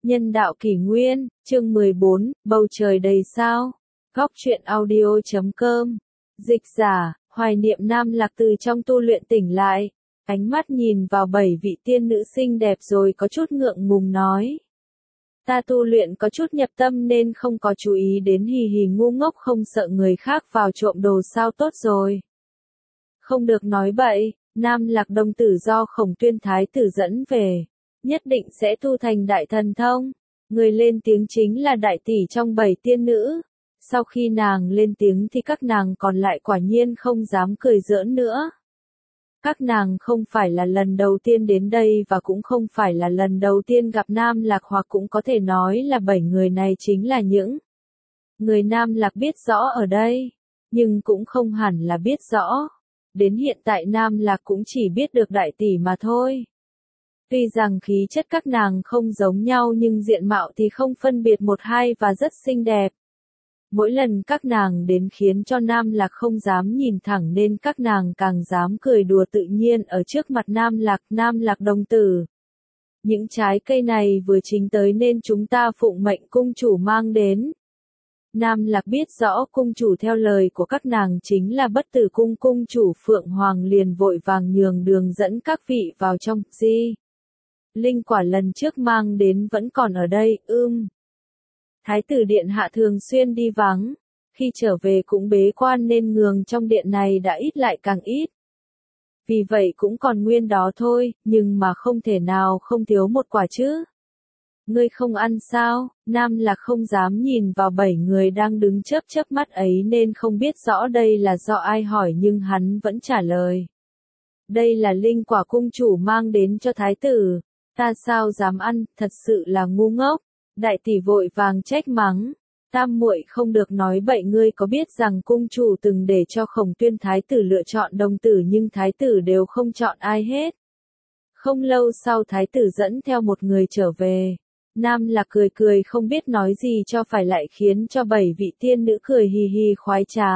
Nhân đạo kỷ nguyên, chương 14, bầu trời đầy sao. Góc truyện audio.com. Dịch giả, hoài niệm Nam Lạc từ trong tu luyện tỉnh lại. Ánh mắt nhìn vào 7 vị tiên nữ xinh đẹp rồi có chút ngượng ngùng nói. Ta tu luyện có chút nhập tâm nên không có chú ý đến hì hì ngu ngốc không sợ người khác vào trộm đồ sao tốt rồi. Không được nói bậy, Nam Lạc đồng tử do Khổng Tuyên Thái tử dẫn về. Nhất định sẽ tu thành đại thần thông. Người lên tiếng chính là đại tỷ trong 7 tiên nữ. Sau khi nàng lên tiếng thì các nàng còn lại quả nhiên không dám cười giỡn nữa. Các nàng không phải là lần đầu tiên đến đây và cũng không phải là lần đầu tiên gặp Nam Lạc, hoặc cũng có thể nói là 7 người này chính là những người Nam Lạc biết rõ ở đây, nhưng cũng không hẳn là biết rõ. Đến hiện tại Nam Lạc cũng chỉ biết được đại tỷ mà thôi. Tuy rằng khí chất các nàng không giống nhau nhưng diện mạo thì không phân biệt một hai và rất xinh đẹp. Mỗi lần các nàng đến khiến cho Nam Lạc không dám nhìn thẳng nên các nàng càng dám cười đùa tự nhiên ở trước mặt Nam Lạc đồng tử. Những trái cây này vừa chín tới nên chúng ta phụng mệnh cung chủ mang đến. Nam Lạc biết rõ cung chủ theo lời của các nàng chính là Bất Tử Cung cung chủ Phượng Hoàng liền vội vàng nhường đường dẫn các vị vào trong. Linh quả lần trước mang đến vẫn còn ở đây, Thái tử điện hạ thường xuyên đi vắng, khi trở về cũng bế quan nên ngường trong điện này đã ít lại càng ít. Vì vậy cũng còn nguyên đó thôi, nhưng mà không thể nào không thiếu một quả chứ. Ngươi không ăn sao? Nam Lạc không dám nhìn vào 7 người đang đứng chớp mắt ấy nên không biết rõ đây là do ai hỏi nhưng hắn vẫn trả lời. Đây là linh quả cung chủ mang đến cho thái tử. Ta sao dám ăn, thật sự là ngu ngốc. Đại tỷ vội vàng trách mắng. Tam muội không được nói bậy, ngươi có biết rằng cung chủ từng để cho Khổng Tuyên Thái tử lựa chọn đồng tử nhưng thái tử đều không chọn ai hết. Không lâu sau thái tử dẫn theo một người trở về. Nam Lạc cười không biết nói gì cho phải lại khiến cho 7 vị tiên nữ cười hì hì khoái trá.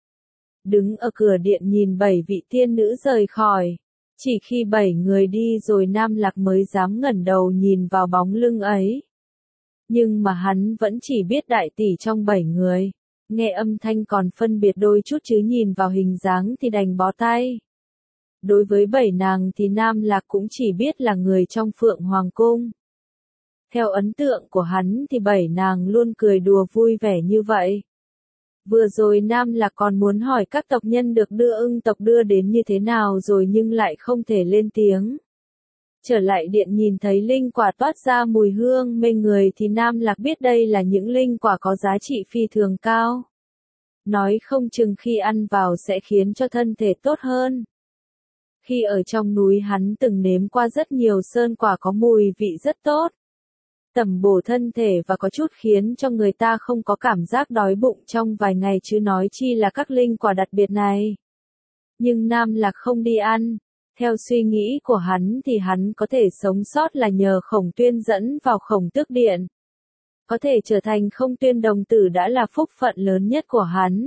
Đứng ở cửa điện nhìn 7 vị tiên nữ rời khỏi. Chỉ khi 7 người đi rồi Nam Lạc mới dám ngẩng đầu nhìn vào bóng lưng ấy. Nhưng mà hắn vẫn chỉ biết đại tỷ trong 7 người. Nghe âm thanh còn phân biệt đôi chút chứ nhìn vào hình dáng thì đành bó tay. Đối với 7 nàng thì Nam Lạc cũng chỉ biết là người trong Phượng Hoàng Cung. Theo ấn tượng của hắn thì 7 nàng luôn cười đùa vui vẻ như vậy. Vừa rồi Nam Lạc còn muốn hỏi các tộc nhân được đưa Ưng tộc đưa đến như thế nào rồi nhưng lại không thể lên tiếng. Trở lại điện nhìn thấy linh quả toát ra mùi hương mê người thì Nam Lạc biết đây là những linh quả có giá trị phi thường cao. Nói không chừng khi ăn vào sẽ khiến cho thân thể tốt hơn. Khi ở trong núi hắn từng nếm qua rất nhiều sơn quả có mùi vị rất tốt. Tẩm bổ thân thể và có chút khiến cho người ta không có cảm giác đói bụng trong vài ngày chứ nói chi là các linh quả đặc biệt này. Nhưng Nam Lạc không đi ăn. Theo suy nghĩ của hắn thì hắn có thể sống sót là nhờ Khổng Tuyên dẫn vào Khổng Tước Điện. Có thể trở thành Không Tuyên đồng tử đã là phúc phận lớn nhất của hắn.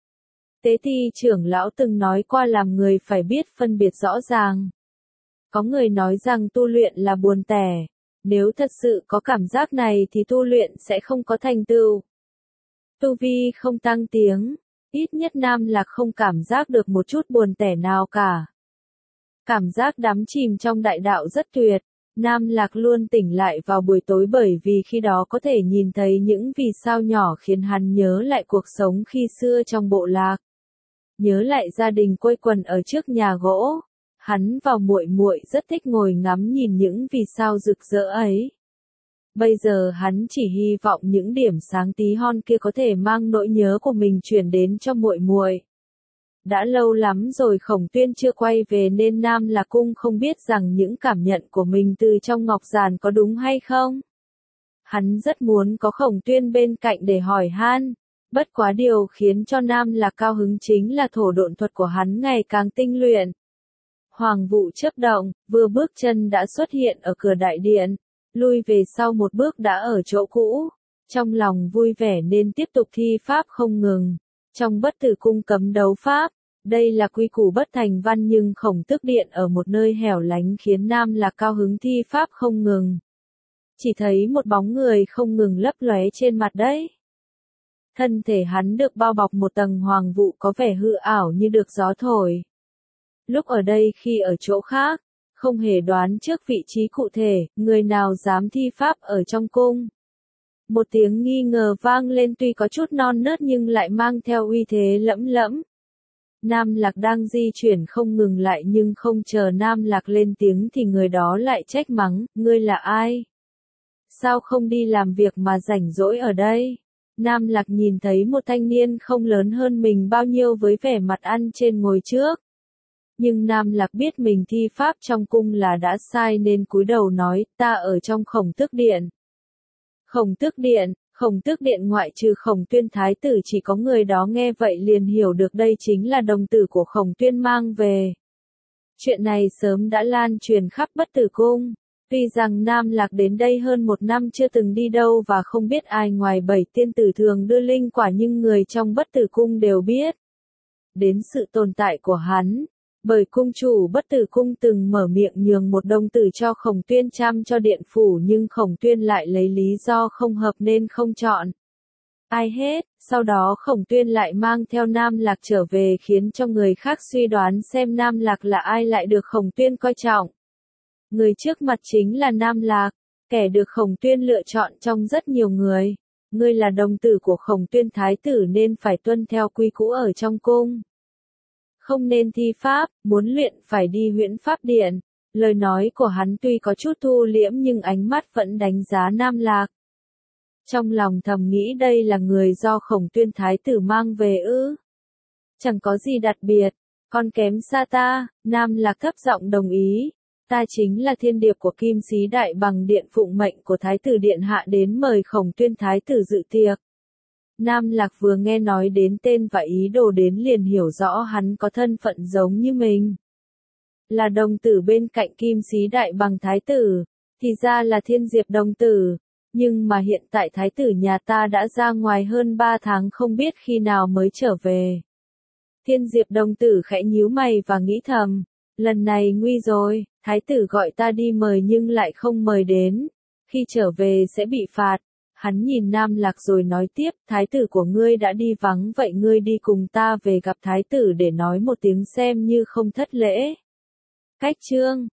Tế Ti trưởng lão từng nói qua làm người phải biết phân biệt rõ ràng. Có người nói rằng tu luyện là buồn tẻ. Nếu thật sự có cảm giác này thì tu luyện sẽ không có thành tựu. Tu vi không tăng tiếng, ít nhất Nam Lạc không cảm giác được một chút buồn tẻ nào cả. Cảm giác đắm chìm trong đại đạo rất tuyệt. Nam Lạc luôn tỉnh lại vào buổi tối bởi vì khi đó có thể nhìn thấy những vì sao nhỏ khiến hắn nhớ lại cuộc sống khi xưa trong bộ lạc. Nhớ lại gia đình quây quần ở trước nhà gỗ. Hắn và muội muội rất thích ngồi ngắm nhìn những vì sao rực rỡ ấy. Bây giờ hắn chỉ hy vọng những điểm sáng tí hon kia có thể mang nỗi nhớ của mình chuyển đến cho muội muội. Đã lâu lắm rồi Khổng Tuyên chưa quay về nên Nam Lạc Cung không biết rằng những cảm nhận của mình từ trong ngọc giản có đúng hay không. Hắn rất muốn có Khổng Tuyên bên cạnh để hỏi han. Bất quá điều khiến cho Nam Lạc cao hứng chính là thổ độn thuật của hắn ngày càng tinh luyện. Hoàng vụ chớp động, vừa bước chân đã xuất hiện ở cửa đại điện, lui về sau một bước đã ở chỗ cũ. Trong lòng vui vẻ nên tiếp tục thi pháp không ngừng. Trong Bất Tử Cung cấm đấu pháp, đây là quy củ bất thành văn nhưng Khổng Tước Điện ở một nơi hẻo lánh khiến Nam Lạc cao hứng thi pháp không ngừng. chỉ thấy một bóng người không ngừng lấp lóe trên mặt đất. Thân thể hắn được bao bọc một tầng hoàng vụ có vẻ hư ảo như được gió thổi. Lúc ở đây khi ở chỗ khác, không hề đoán trước vị trí cụ thể, người nào dám thi pháp ở trong cung. Một tiếng nghi ngờ vang lên tuy có chút non nớt nhưng lại mang theo uy thế lẫm lẫm. Nam Lạc đang di chuyển không ngừng lại nhưng không chờ Nam Lạc lên tiếng thì người đó lại trách mắng, ngươi là ai? Sao không đi làm việc mà rảnh rỗi ở đây? Nam Lạc nhìn thấy một thanh niên không lớn hơn mình bao nhiêu với vẻ mặt ăn trên ngồi trước. Nhưng Nam Lạc biết mình thi pháp trong cung là đã sai nên cúi đầu nói, ta ở trong Khổng Tước Điện. Khổng Tước Điện ngoại trừ Khổng Tuyên Thái tử chỉ có người đó nghe vậy liền hiểu được đây chính là đồng tử của Khổng Tuyên mang về. Chuyện này sớm đã lan truyền khắp Bất Tử Cung. Tuy rằng Nam Lạc đến đây hơn 1 năm chưa từng đi đâu và không biết ai ngoài 7 tiên tử thường đưa linh quả nhưng người trong Bất Tử Cung đều biết đến sự tồn tại của hắn. Bởi cung chủ Bất Tử Cung từng mở miệng nhường một đồng tử cho Khổng Tuyên chăm cho điện phủ nhưng Khổng Tuyên lại lấy lý do không hợp nên không chọn ai hết. Sau đó Khổng Tuyên lại mang theo Nam Lạc trở về khiến cho người khác suy đoán xem Nam Lạc là ai lại được Khổng Tuyên coi trọng. Người trước mặt chính là Nam Lạc, kẻ được Khổng Tuyên lựa chọn trong rất nhiều người. Ngươi là đồng tử của Khổng Tuyên Thái tử nên phải tuân theo quy cũ ở trong cung. Không nên thi pháp, muốn luyện phải đi Huyễn Pháp Điện. Lời nói của hắn tuy có chút thu liễm nhưng ánh mắt vẫn đánh giá Nam Lạc. Trong lòng thầm nghĩ đây là người do Khổng Tuyên Thái tử mang về ư? Chẳng có gì đặc biệt, còn kém xa ta. Nam Lạc thấp giọng đồng ý. Ta chính là thiên điệp của Kim Sĩ Đại Bằng Điện phụng mệnh của Thái tử Điện hạ đến mời Khổng Tuyên Thái tử dự tiệc. Nam Lạc vừa nghe nói đến tên và ý đồ đến liền hiểu rõ hắn có thân phận giống như mình. Là đồng tử bên cạnh Kim Sĩ Đại Bằng Thái tử, thì ra là Thiên Diệp đồng tử. Nhưng mà hiện tại Thái tử nhà ta đã ra ngoài hơn 3 tháng không biết khi nào mới trở về. Thiên Diệp đồng tử khẽ nhíu mày và nghĩ thầm, lần này nguy rồi, Thái tử gọi ta đi mời nhưng lại không mời đến. Khi trở về sẽ bị phạt. Hắn nhìn Nam Lạc rồi nói tiếp, Thái tử của ngươi đã đi vắng vậy ngươi đi cùng ta về gặp Thái tử để nói một tiếng xem như không thất lễ. Cách chương